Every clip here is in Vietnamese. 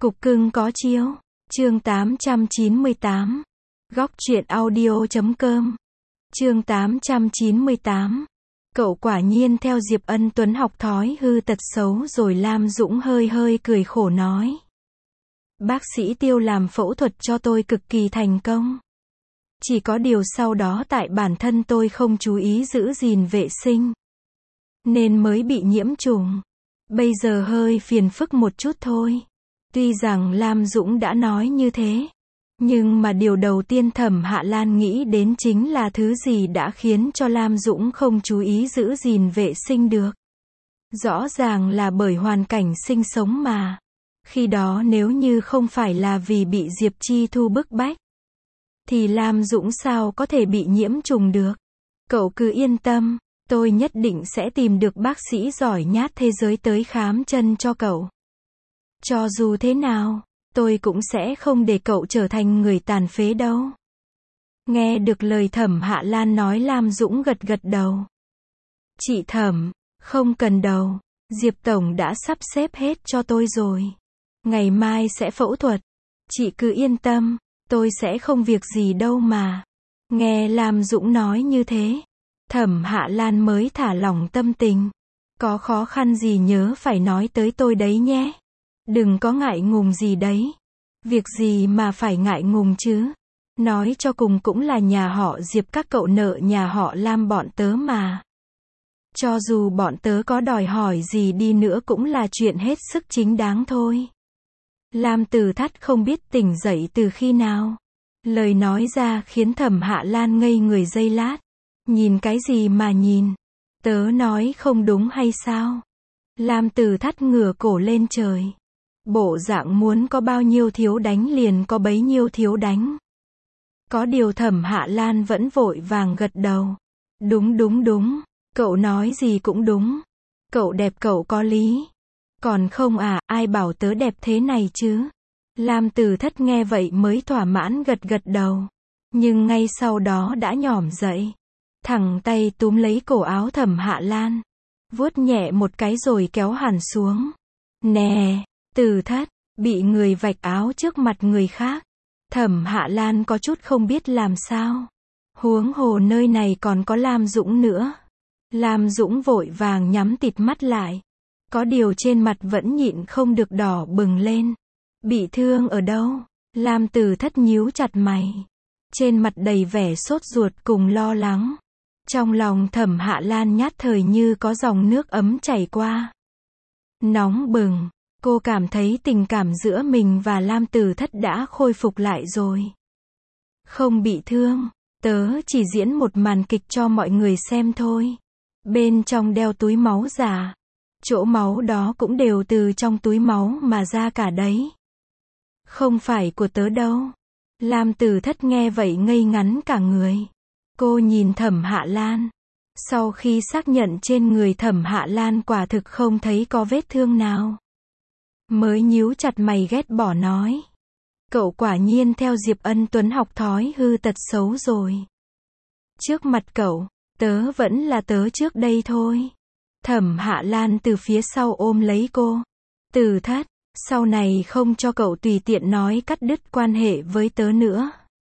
Cục cưng có chiếu. Chương 898. Góc truyện audio.com. Chương 898. Cậu quả nhiên theo Diệp Ân Tuấn học thói hư tật xấu rồi. Lam Dũng hơi hơi cười khổ nói. Bác sĩ Tiêu làm phẫu thuật cho tôi cực kỳ thành công. Chỉ có điều sau đó tại bản thân tôi không chú ý giữ gìn vệ sinh, nên mới bị nhiễm trùng. Bây giờ hơi phiền phức một chút thôi. Tuy rằng Lam Dũng đã nói như thế, nhưng mà điều đầu tiên Thẩm Hạ Lan nghĩ đến chính là thứ gì đã khiến cho Lam Dũng không chú ý giữ gìn vệ sinh được. Rõ ràng là bởi hoàn cảnh sinh sống mà. Khi đó nếu như không phải là vì bị Diệp Chi Thu bức bách, thì Lam Dũng sao có thể bị nhiễm trùng được. Cậu cứ yên tâm, tôi nhất định sẽ tìm được bác sĩ giỏi nhất thế giới tới khám chân cho cậu. Cho dù thế nào, tôi cũng sẽ không để cậu trở thành người tàn phế đâu. Nghe được lời Thẩm Hạ Lan nói, Lam Dũng gật gật đầu. Chị Thẩm, không cần đâu, Diệp Tổng đã sắp xếp hết cho tôi rồi. Ngày mai sẽ phẫu thuật. Chị cứ yên tâm, tôi sẽ không việc gì đâu mà. Nghe Lam Dũng nói như thế, Thẩm Hạ Lan mới thả lỏng tâm tình. Có khó khăn gì nhớ phải nói tới tôi đấy nhé. Đừng có ngại ngùng gì đấy. Việc gì mà phải ngại ngùng chứ. Nói cho cùng cũng là nhà họ Diệp, các cậu nợ nhà họ Lam bọn tớ mà. Cho dù bọn tớ có đòi hỏi gì đi nữa cũng là chuyện hết sức chính đáng thôi. Lam Tử Thắt không biết tỉnh dậy từ khi nào. Lời nói ra khiến Thẩm Hạ Lan ngây người giây lát. Nhìn cái gì mà nhìn? Tớ nói không đúng hay sao? Lam Tử Thắt ngửa cổ lên trời. Bộ dạng muốn có bao nhiêu thiếu đánh liền có bấy nhiêu thiếu đánh. Có điều Thẩm Hạ Lan vẫn vội vàng gật đầu. Đúng đúng đúng, cậu nói gì cũng đúng. Cậu đẹp, cậu có lý. Còn không à, ai bảo tớ đẹp thế này chứ? Lam Tử Thất nghe vậy mới thỏa mãn gật gật đầu. Nhưng ngay sau đó đã nhỏm dậy. Thẳng tay túm lấy cổ áo Thẩm Hạ Lan. Vuốt nhẹ một cái rồi kéo hẳn xuống. Nè, Tử Thất, bị người vạch áo trước mặt người khác. Thẩm Hạ Lan có chút không biết làm sao. Huống hồ nơi này còn có Lam Dũng nữa. Lam Dũng vội vàng nhắm tịt mắt lại. Có điều trên mặt vẫn nhịn không được đỏ bừng lên. Bị thương ở đâu? Lam Tử Thất nhíu chặt mày. Trên mặt đầy vẻ sốt ruột cùng lo lắng. Trong lòng Thẩm Hạ Lan nhát thời như có dòng nước ấm chảy qua. Nóng bừng. Cô cảm thấy tình cảm giữa mình và Lam Tử Thất đã khôi phục lại rồi. Không bị thương. Tớ chỉ diễn một màn kịch cho mọi người xem thôi. Bên trong đeo túi máu giả. Chỗ máu đó cũng đều từ trong túi máu mà ra cả đấy. Không phải của tớ đâu. Lam Tử Thất nghe vậy ngây ngắn cả người. Cô nhìn Thẩm Hạ Lan. Sau khi xác nhận trên người Thẩm Hạ Lan quả thực không thấy có vết thương nào, mới nhíu chặt mày ghét bỏ nói. Cậu quả nhiên theo Diệp Ân Tuấn học thói hư tật xấu rồi. Trước mặt cậu, tớ vẫn là tớ trước đây thôi. Thẩm Hạ Lan từ phía sau ôm lấy cô. Tử Thất, sau này không cho cậu tùy tiện nói cắt đứt quan hệ với tớ nữa.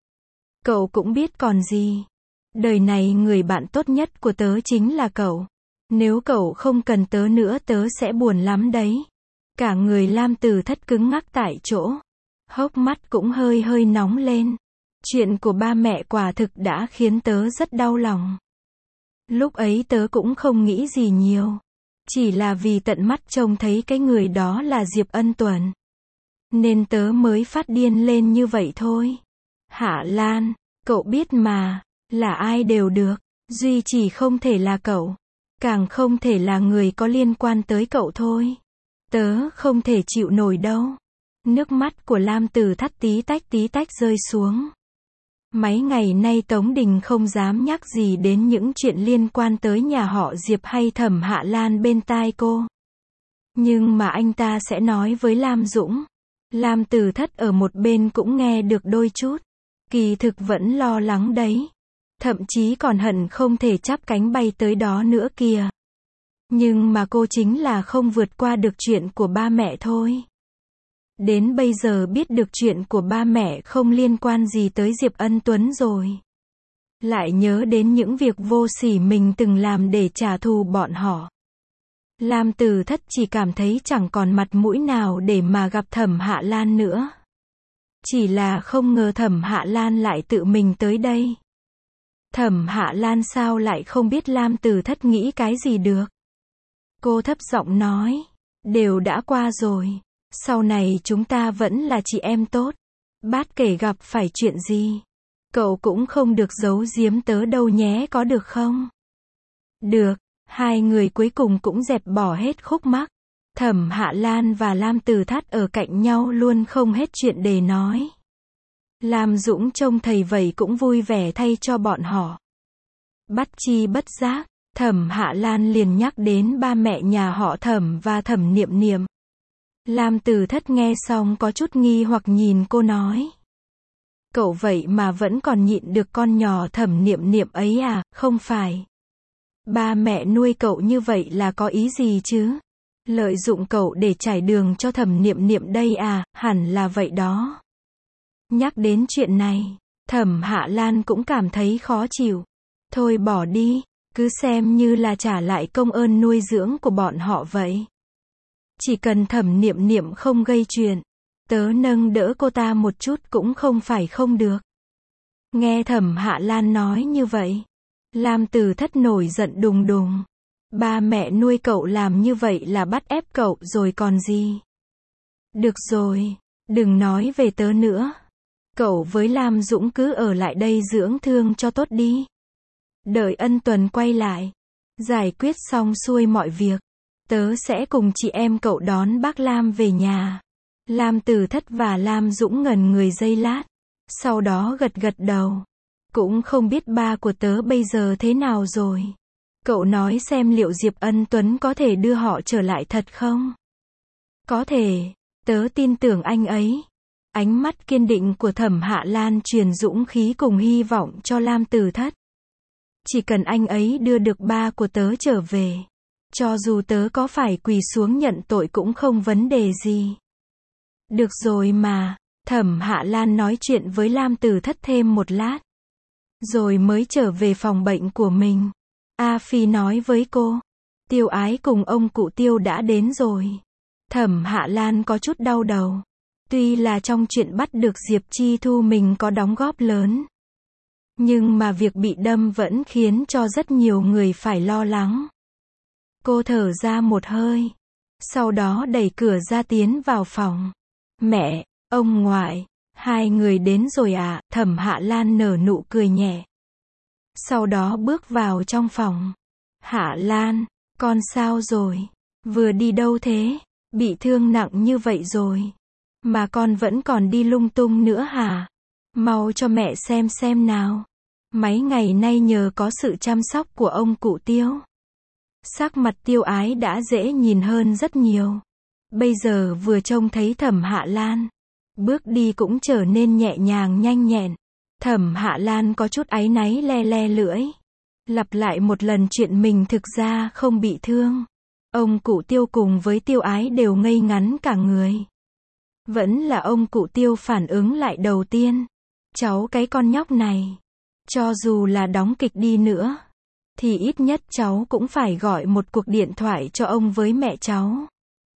Cậu cũng biết còn gì. Đời này người bạn tốt nhất của tớ chính là cậu. Nếu cậu không cần tớ nữa tớ sẽ buồn lắm đấy. Cả người Lam Tử Thất cứng ngắc tại chỗ. Hốc mắt cũng hơi hơi nóng lên. Chuyện của ba mẹ quả thực đã khiến tớ rất đau lòng. Lúc ấy tớ cũng không nghĩ gì nhiều. Chỉ là vì tận mắt trông thấy cái người đó là Diệp Ân Tuấn, nên tớ mới phát điên lên như vậy thôi. Hạ Lan, cậu biết mà, là ai đều được, duy chỉ không thể là cậu. Càng không thể là người có liên quan tới cậu thôi. Tớ không thể chịu nổi đâu. Nước mắt của Lam Tử Thắt tí tách rơi xuống. Mấy ngày nay Tống Đình không dám nhắc gì đến những chuyện liên quan tới nhà họ Diệp hay Thẩm Hạ Lan bên tai cô. Nhưng mà anh ta sẽ nói với Lam Dũng. Lam Tử Thất ở một bên cũng nghe được đôi chút. Kỳ thực vẫn lo lắng đấy. Thậm chí còn hận không thể chắp cánh bay tới đó nữa kìa. Nhưng mà cô chính là không vượt qua được chuyện của ba mẹ thôi. Đến bây giờ biết được chuyện của ba mẹ không liên quan gì tới Diệp Ân Tuấn rồi. Lại nhớ đến những việc vô sỉ mình từng làm để trả thù bọn họ. Lam Tử Thất chỉ cảm thấy chẳng còn mặt mũi nào để mà gặp Thẩm Hạ Lan nữa. Chỉ là không ngờ Thẩm Hạ Lan lại tự mình tới đây. Thẩm Hạ Lan sao lại không biết Lam Tử Thất nghĩ cái gì được. Cô thấp giọng nói, đều đã qua rồi. Sau này chúng ta vẫn là chị em tốt. Bát kể gặp phải chuyện gì, cậu cũng không được giấu giếm tớ đâu nhé, có được không? Được, hai người cuối cùng cũng dẹp bỏ hết khúc mắc. Thẩm Hạ Lan và Lam Tử Thất ở cạnh nhau luôn không hết chuyện để nói. Lam Dũng trông thầy vậy cũng vui vẻ thay cho bọn họ. Bất chi bất giác, Thẩm Hạ Lan liền nhắc đến ba mẹ nhà họ Thẩm và Thẩm Niệm Niệm. Lam Tử Thất nghe xong có chút nghi hoặc nhìn cô nói. Cậu vậy mà vẫn còn nhịn được con nhỏ Thẩm Niệm Niệm ấy à, không phải. Ba mẹ nuôi cậu như vậy là có ý gì chứ? Lợi dụng cậu để trải đường cho Thẩm Niệm Niệm đây à, hẳn là vậy đó. Nhắc đến chuyện này, Thẩm Hạ Lan cũng cảm thấy khó chịu. Thôi bỏ đi, cứ xem như là trả lại công ơn nuôi dưỡng của bọn họ vậy. Chỉ cần Thẩm Niệm Niệm không gây chuyện, tớ nâng đỡ cô ta một chút cũng không phải không được. Nghe Thẩm Hạ Lan nói như vậy, Lam Tử Thất nổi giận đùng đùng. Ba mẹ nuôi cậu làm như vậy là bắt ép cậu rồi còn gì. Được rồi, đừng nói về tớ nữa. Cậu với Lam Dũng cứ ở lại đây dưỡng thương cho tốt đi. Đợi Ân Tuần quay lại, giải quyết xong xuôi mọi việc, tớ sẽ cùng chị em cậu đón bác Lam về nhà. Lam Tử Thất và Lam Dũng ngẩn người giây lát, sau đó gật gật đầu. Cũng không biết ba của tớ bây giờ thế nào rồi. Cậu nói xem liệu Diệp Ân Tuấn có thể đưa họ trở lại thật không? Có thể, tớ tin tưởng anh ấy. Ánh mắt kiên định của Thẩm Hạ Lan truyền dũng khí cùng hy vọng cho Lam Tử Thất. Chỉ cần anh ấy đưa được ba của tớ trở về, cho dù tớ có phải quỳ xuống nhận tội cũng không vấn đề gì. Được rồi mà, Thẩm Hạ Lan nói chuyện với Lam Tử Thất thêm một lát, rồi mới trở về phòng bệnh của mình. A Phi nói với cô, Tiêu Ái cùng ông cụ Tiêu đã đến rồi. Thẩm Hạ Lan có chút đau đầu. Tuy là trong chuyện bắt được Diệp Chi Thu mình có đóng góp lớn, nhưng mà việc bị đâm vẫn khiến cho rất nhiều người phải lo lắng. Cô thở ra một hơi, sau đó đẩy cửa ra tiến vào phòng. Mẹ, ông ngoại, hai người đến rồi à? Thẩm Hạ Lan nở nụ cười nhẹ. Sau đó bước vào trong phòng. Hạ Lan, con sao rồi? Vừa đi đâu thế? Bị thương nặng như vậy rồi, mà con vẫn còn đi lung tung nữa hả? Mau cho mẹ xem nào. Mấy ngày nay nhờ có sự chăm sóc của ông cụ Tiêu, sắc mặt Tiêu Ái đã dễ nhìn hơn rất nhiều. Bây giờ vừa trông thấy Thẩm Hạ Lan, bước đi cũng trở nên nhẹ nhàng nhanh nhẹn. Thẩm Hạ Lan có chút áy náy le le lưỡi, lặp lại một lần chuyện mình thực ra không bị thương. Ông cụ Tiêu cùng với Tiêu Ái đều ngây ngắn cả người. Vẫn là ông cụ Tiêu phản ứng lại đầu tiên. Cháu cái con nhóc này, cho dù là đóng kịch đi nữa, thì ít nhất cháu cũng phải gọi một cuộc điện thoại cho ông với mẹ cháu.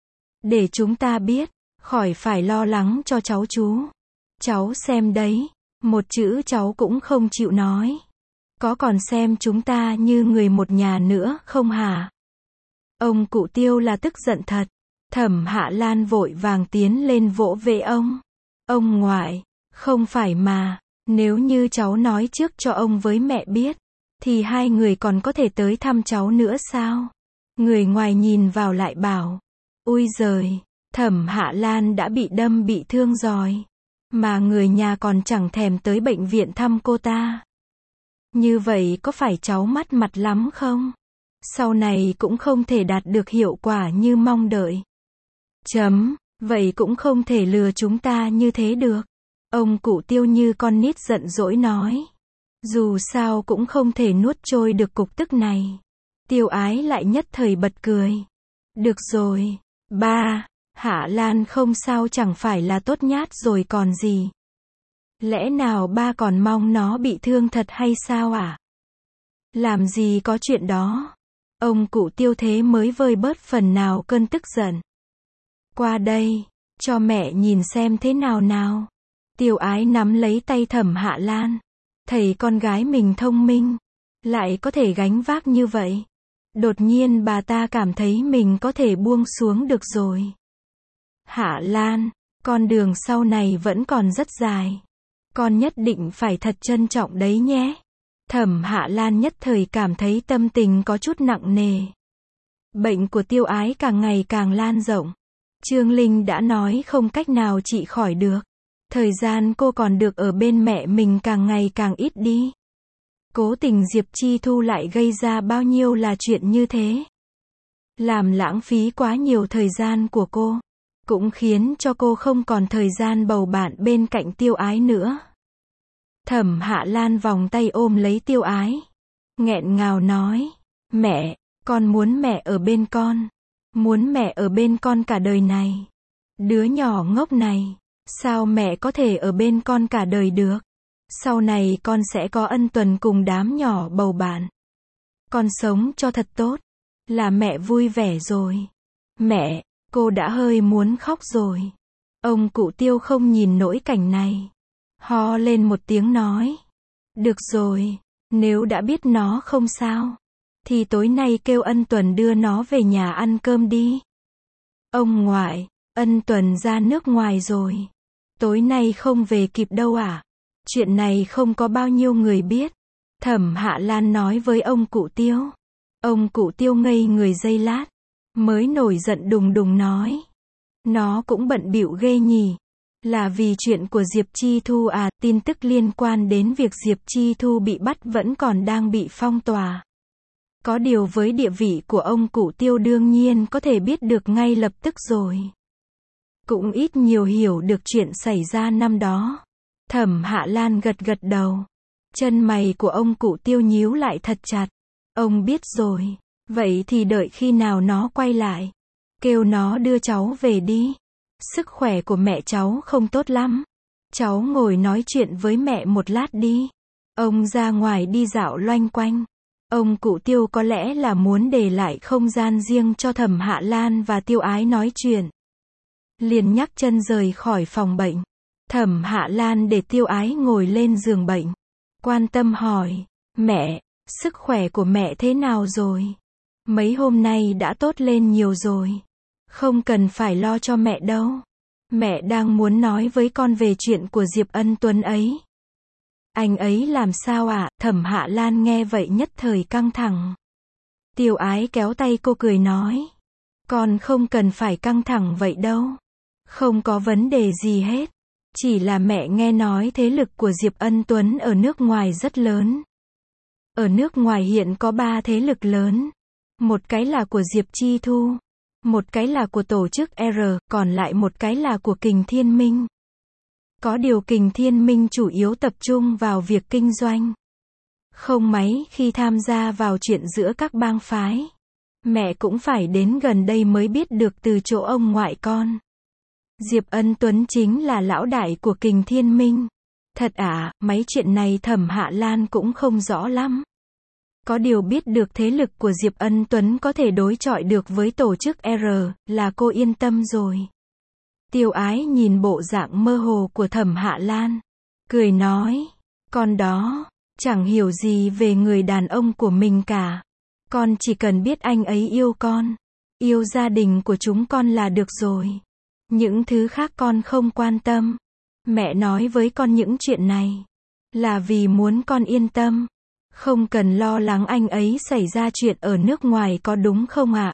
Để chúng ta biết, khỏi phải lo lắng cho cháu chú. Cháu xem đấy, một chữ cháu cũng không chịu nói. Có còn xem chúng ta như người một nhà nữa không hả? Ông cụ Tiêu là tức giận thật. Thẩm Hạ Lan vội vàng tiến lên vỗ về ông. Ông ngoại, không phải mà, nếu như cháu nói trước cho ông với mẹ biết, thì hai người còn có thể tới thăm cháu nữa sao? Người ngoài nhìn vào lại bảo, ui giời, Thẩm Hạ Lan đã bị đâm bị thương rồi, mà người nhà còn chẳng thèm tới bệnh viện thăm cô ta. Như vậy có phải cháu mất mặt lắm không? Sau này cũng không thể đạt được hiệu quả như mong đợi. Vậy cũng không thể lừa chúng ta như thế được. Ông cụ Tiêu như con nít giận dỗi nói. Dù sao cũng không thể nuốt trôi được cục tức này. Tiêu Ái lại nhất thời bật cười. Được rồi, ba, Hạ Lan không sao chẳng phải là tốt nhát rồi còn gì. Lẽ nào ba còn mong nó bị thương thật hay sao à? Làm gì có chuyện đó. Ông cụ Tiêu thế mới vơi bớt phần nào cơn tức giận. Qua đây, cho mẹ nhìn xem thế nào nào. Tiêu Ái nắm lấy tay Thẩm Hạ Lan. Thấy con gái mình thông minh, lại có thể gánh vác như vậy. Đột nhiên bà ta cảm thấy mình có thể buông xuống được rồi. Hạ Lan, con đường sau này vẫn còn rất dài. Con nhất định phải thật trân trọng đấy nhé. Thẩm Hạ Lan nhất thời cảm thấy tâm tình có chút nặng nề. Bệnh của Tiêu Ái càng ngày càng lan rộng. Trương Linh đã nói không cách nào trị khỏi được. Thời gian cô còn được ở bên mẹ mình càng ngày càng ít đi. Cố tình Diệp Chi Thu lại gây ra bao nhiêu là chuyện như thế. Làm lãng phí quá nhiều thời gian của cô. Cũng khiến cho cô không còn thời gian bầu bạn bên cạnh Tiêu Ái nữa. Thẩm Hạ Lan vòng tay ôm lấy Tiêu Ái. Nghẹn ngào nói. Mẹ, con muốn mẹ ở bên con. Muốn mẹ ở bên con cả đời này. Đứa nhỏ ngốc này. Sao mẹ có thể ở bên con cả đời được? Sau này con sẽ có Ân Tuần cùng đám nhỏ bầu bạn. Con sống cho thật tốt. Là mẹ vui vẻ rồi. Mẹ, cô đã hơi muốn khóc rồi. Ông cụ Tiêu không nhìn nỗi cảnh này. Ho lên một tiếng nói. Được rồi, nếu đã biết nó không sao, thì tối nay kêu Ân Tuần đưa nó về nhà ăn cơm đi. Ông ngoại, Ân Tuần ra nước ngoài rồi. Tối nay không về kịp đâu à? Chuyện này không có bao nhiêu người biết. Thẩm Hạ Lan nói với ông cụ Tiêu. Ông cụ Tiêu ngây người giây lát, mới nổi giận đùng đùng nói. Nó cũng bận bịu ghê nhỉ. Là vì chuyện của Diệp Chi Thu à? Tin tức liên quan đến việc Diệp Chi Thu bị bắt vẫn còn đang bị phong tỏa. Có điều với địa vị của ông cụ Tiêu đương nhiên có thể biết được ngay lập tức rồi. Cũng ít nhiều hiểu được chuyện xảy ra năm đó. Thẩm Hạ Lan gật gật đầu. Chân mày của ông cụ Tiêu nhíu lại thật chặt. Ông biết rồi. Vậy thì đợi khi nào nó quay lại. Kêu nó đưa cháu về đi. Sức khỏe của mẹ cháu không tốt lắm. Cháu ngồi nói chuyện với mẹ một lát đi. Ông ra ngoài đi dạo loanh quanh. Ông cụ Tiêu có lẽ là muốn để lại không gian riêng cho Thẩm Hạ Lan và Tiêu Ái nói chuyện. Liền nhắc chân rời khỏi phòng bệnh. Thẩm Hạ Lan để Tiêu Ái ngồi lên giường bệnh. Quan tâm hỏi. Mẹ, sức khỏe của mẹ thế nào rồi? Mấy hôm nay đã tốt lên nhiều rồi. Không cần phải lo cho mẹ đâu. Mẹ đang muốn nói với con về chuyện của Diệp Ân Tuấn ấy. Anh ấy làm sao ạ? Thẩm Hạ Lan nghe vậy nhất thời căng thẳng. Tiêu Ái kéo tay cô cười nói. Con không cần phải căng thẳng vậy đâu. Không có vấn đề gì hết. Chỉ là mẹ nghe nói thế lực của Diệp Ân Tuấn ở nước ngoài rất lớn. Ở nước ngoài hiện có 3 thế lực lớn. Một cái là của Diệp Chi Thu. Một cái là của tổ chức R, còn lại một cái là của Kình Thiên Minh. Có điều Kình Thiên Minh chủ yếu tập trung vào việc kinh doanh. Không mấy khi tham gia vào chuyện giữa các bang phái. Mẹ cũng phải đến gần đây mới biết được từ chỗ ông ngoại con. Diệp Ân Tuấn chính là lão đại của Kình Thiên Minh. Thật à? Mấy chuyện này Thẩm Hạ Lan cũng không rõ lắm. Có điều biết được thế lực của Diệp Ân Tuấn có thể đối chọi được với tổ chức R, là cô yên tâm rồi. Tiêu Ái nhìn bộ dạng mơ hồ của Thẩm Hạ Lan. Cười nói. Con đó, chẳng hiểu gì về người đàn ông của mình cả. Con chỉ cần biết anh ấy yêu con. Yêu gia đình của chúng con là được rồi. Những thứ khác con không quan tâm. Mẹ nói với con những chuyện này. Là vì muốn con yên tâm. Không cần lo lắng anh ấy xảy ra chuyện ở nước ngoài có đúng không ạ?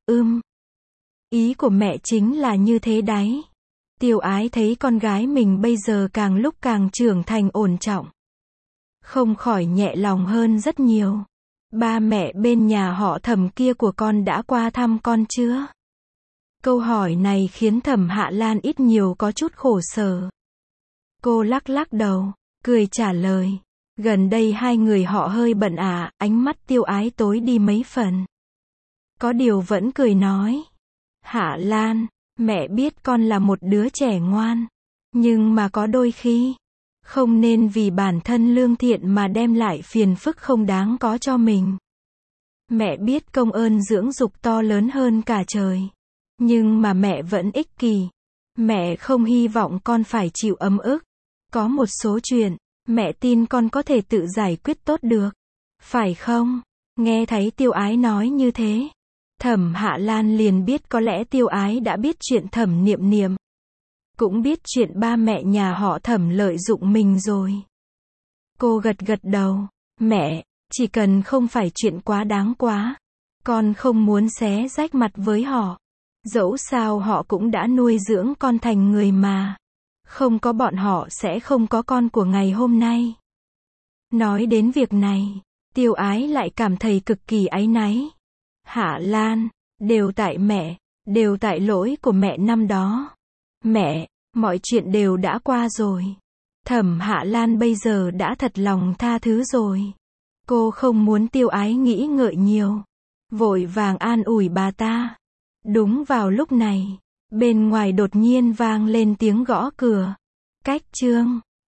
Ý của mẹ chính là như thế đấy. Tiêu Ái thấy con gái mình bây giờ càng lúc càng trưởng thành ổn trọng. Không khỏi nhẹ lòng hơn rất nhiều. Ba mẹ bên nhà họ Thẩm kia của con đã qua thăm con chưa? Câu hỏi này khiến Thẩm Hạ Lan ít nhiều có chút khổ sở. Cô lắc lắc đầu, cười trả lời. Gần đây hai người họ hơi bận à? Ánh mắt Tiêu Ái tối đi mấy phần. Có điều vẫn cười nói. Hạ Lan, Mẹ biết con là một đứa trẻ ngoan. Nhưng mà có đôi khi, không nên vì bản thân lương thiện mà đem lại phiền phức không đáng có cho mình. Mẹ biết công ơn dưỡng dục to lớn hơn cả trời. Nhưng mà mẹ vẫn ích kỷ. Mẹ không hy vọng con phải chịu ấm ức. Có một số chuyện, mẹ tin con có thể tự giải quyết tốt được. Phải không? Nghe thấy Tiêu Ái nói như thế, Thẩm Hạ Lan liền biết có lẽ Tiêu Ái đã biết chuyện Thẩm Niệm Niệm. Cũng biết chuyện ba mẹ nhà họ Thẩm lợi dụng mình rồi. Cô gật gật đầu. Mẹ, chỉ cần không phải chuyện quá đáng quá. Con không muốn xé rách mặt với họ. Dẫu sao họ cũng đã nuôi dưỡng con thành người mà. Không có bọn họ sẽ không có con của ngày hôm nay. Nói đến việc này, Tiêu Ái lại cảm thấy cực kỳ áy náy. Hạ Lan, đều tại mẹ, đều tại lỗi của mẹ năm đó. Mẹ, mọi chuyện đều đã qua rồi. Thẩm Hạ Lan bây giờ đã thật lòng tha thứ rồi. Cô không muốn Tiêu Ái nghĩ ngợi nhiều. Vội vàng an ủi bà ta. Đúng vào lúc này, bên ngoài đột nhiên vang lên tiếng gõ cửa. Cách chương